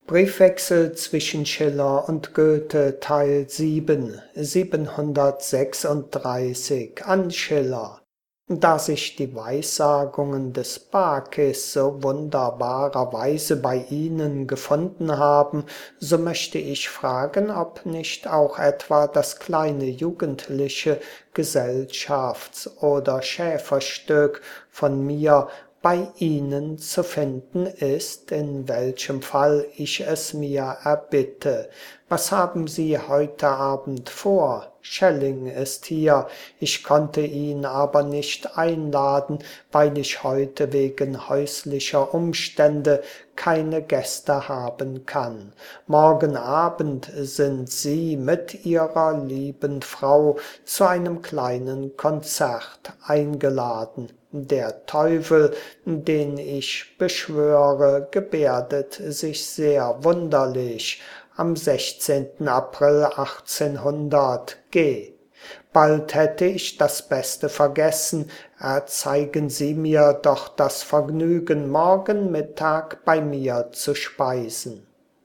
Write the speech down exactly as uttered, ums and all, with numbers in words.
Briefwechsel zwischen Schiller und Goethe Teil sieben, siebenhundertsechsunddreißig an Schiller. Da sich die Weissagungen des Bakis so wunderbarerweise bei Ihnen gefunden haben, so möchte ich fragen, ob nicht auch etwa das kleine jugendliche Gesellschafts- oder Schäferstück von mir bei Ihnen zu finden ist, in welchem Fall ich es mir erbitte. Was haben Sie heute Abend vor? Schelling ist hier, ich konnte ihn aber nicht einladen, weil ich heute wegen häuslicher Umstände keine Gäste haben kann. Morgen Abend sind Sie mit Ihrer lieben Frau zu einem kleinen Konzert eingeladen. Der Teufel, den ich beschwöre, gebärdet sich sehr wunderlich. Am sechzehnten April achtzehnhundert G. Bald hätte ich das Beste vergessen, erzeigen Sie mir doch das Vergnügen, morgen Mittag bei mir zu speisen.